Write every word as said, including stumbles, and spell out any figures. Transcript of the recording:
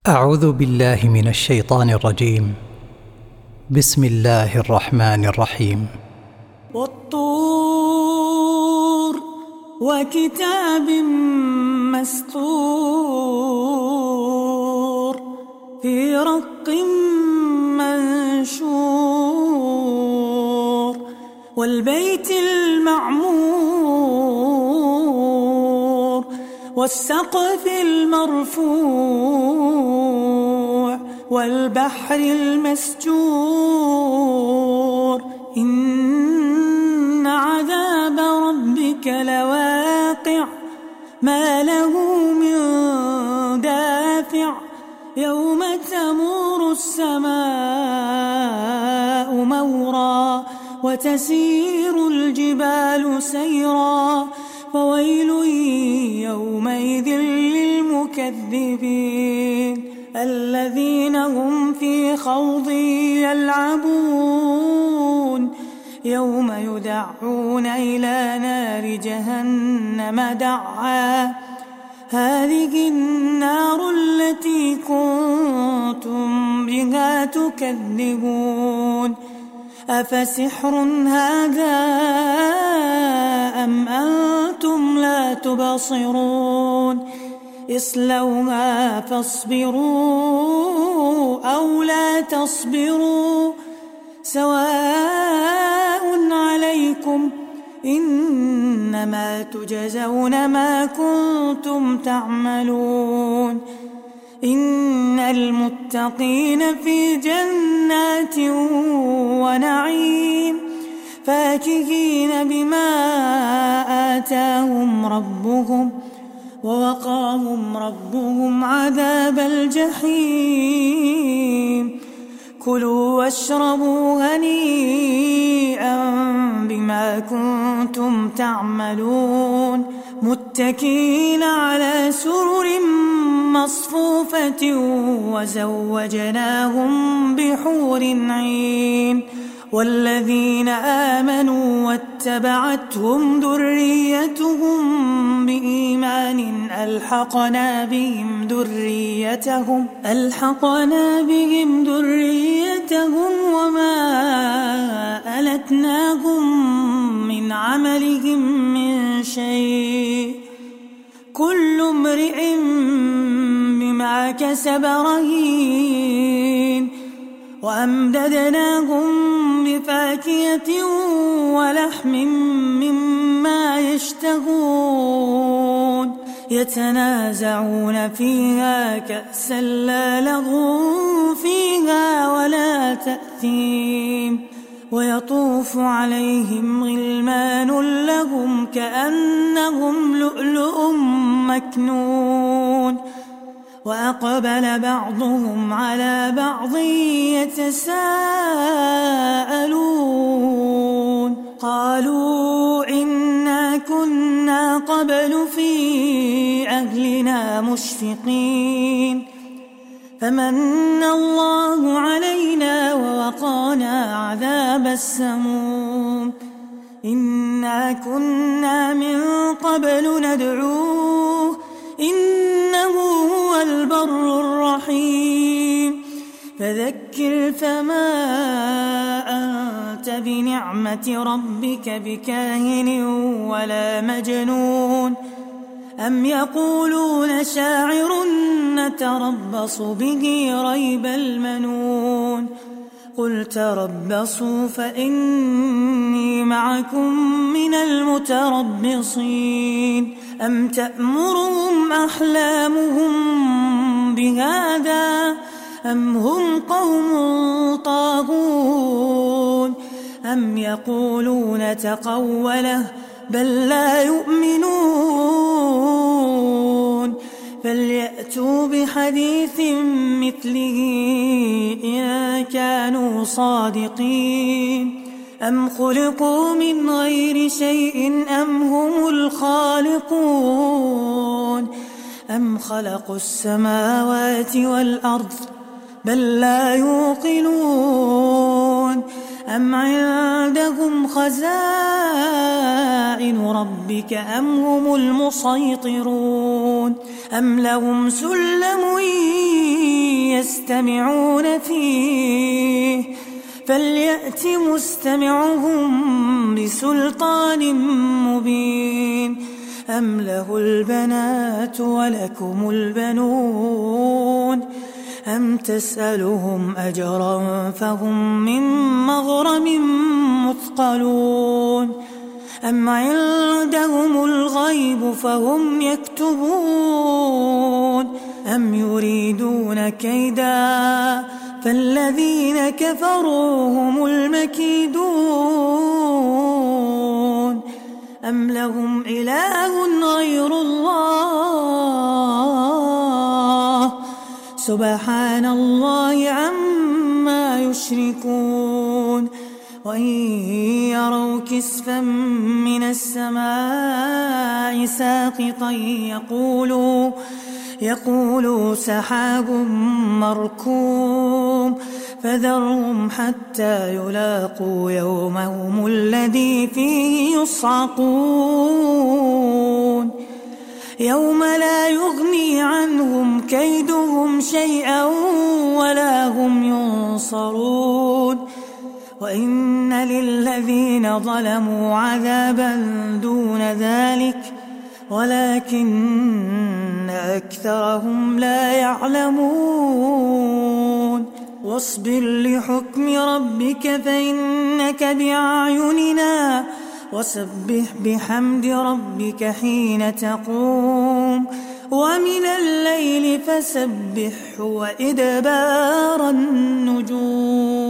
أعوذ بالله من الشيطان الرجيم. بسم الله الرحمن الرحيم. والطور وكتاب مسطور في رق منشور والبيت المعمور والسقف المرفوع والبحر المسجور إن عذاب ربك لواقع ما له من دافع يوم تمور السماء مورا وتسير الجبال سيرا فويل يومئذ للمكذبين الذين هم في خوض يلعبون يوم يدعون إلى نار جهنم دعا هذه النار التي كنتم بها تكذبون أفسحر هذا أم أنتم لا تبصرون اصلوها فاصبروا أو لا تصبروا سواء عليكم إنما تجزون ما كنتم تعملون إن المتقين في جنات ونعيم فاكهين بما آتاهم ربهم ووقاهم ربهم عذاب الجحيم كلوا واشربوا هنيئا بما كنتم تعملون متكئين على سرر مصفوفة وزوجناهم بحور عين والذين آمنوا واتبعتهم ذريتهم بإيمان ألحقنا بهم ذريتهم ألحقنا بهم ذريتهم وما ألتناهم من عملهم من شيء كل امرئ بما كسب رهين وأمددناهم بفاكهة ولحم مما يشتهون يتنازعون فيها كأسا لا لغو فيها ولا تأثيم ويطوف عليهم غلمان لهم كأنهم لؤلؤ مكنون وأقبل بعضهم على بعض يتساءلون قالوا إنا كنا قبل في أهلنا مشفقين فمن الله علينا ووقانا عذاب السموم إنا كنا من قبل ندعوه إنه هو البر الرحيم فذكر فما أنت بنعمة ربك بكاهن ولا مجنون أم يقولون شاعر نتربص به ريب المنون قل تربصوا فإني معكم من المتربصين أم تأمرهم أحلامهم بهذا أم هم قوم طاغون أم يقولون تقوله بل لا يؤمنون فليأتوا بحديث مثله إن كانوا صادقين أم خلقوا من غير شيء أم هم الخالقون أم خلقوا السماوات والأرض بل لا يوقنون أم عندهم خزائن ربك أم هم المسيطرون أم لهم سلم يستمعون فيه فليأت مستمعهم بسلطان مبين أم له البنات ولكم البنون أم تسألهم أجرا فهم من مغرم مثقلون أم عندهم الغيب فهم يكتبون أم يريدون كيدا فالذين كفروا هم المكيدون أم لهم إله غير الله سبحان الله عما يشركون وإن يروا كسفا من السماء ساقطا يقولوا يقولوا سحاب مركوم فذرهم حتى يلاقوا يومهم الذي فيه يصعقون يوم لا يغني عنهم كيدهم شيئا ولا هم ينصرون وإن للذين ظلموا عذابا دون ذلك ولكن أكثرهم لا يعلمون واصبر لحكم ربك فإنك بأعيننا وسبح بحمد ربك حين تقوم ومن الليل فسبحه وإدبار النجوم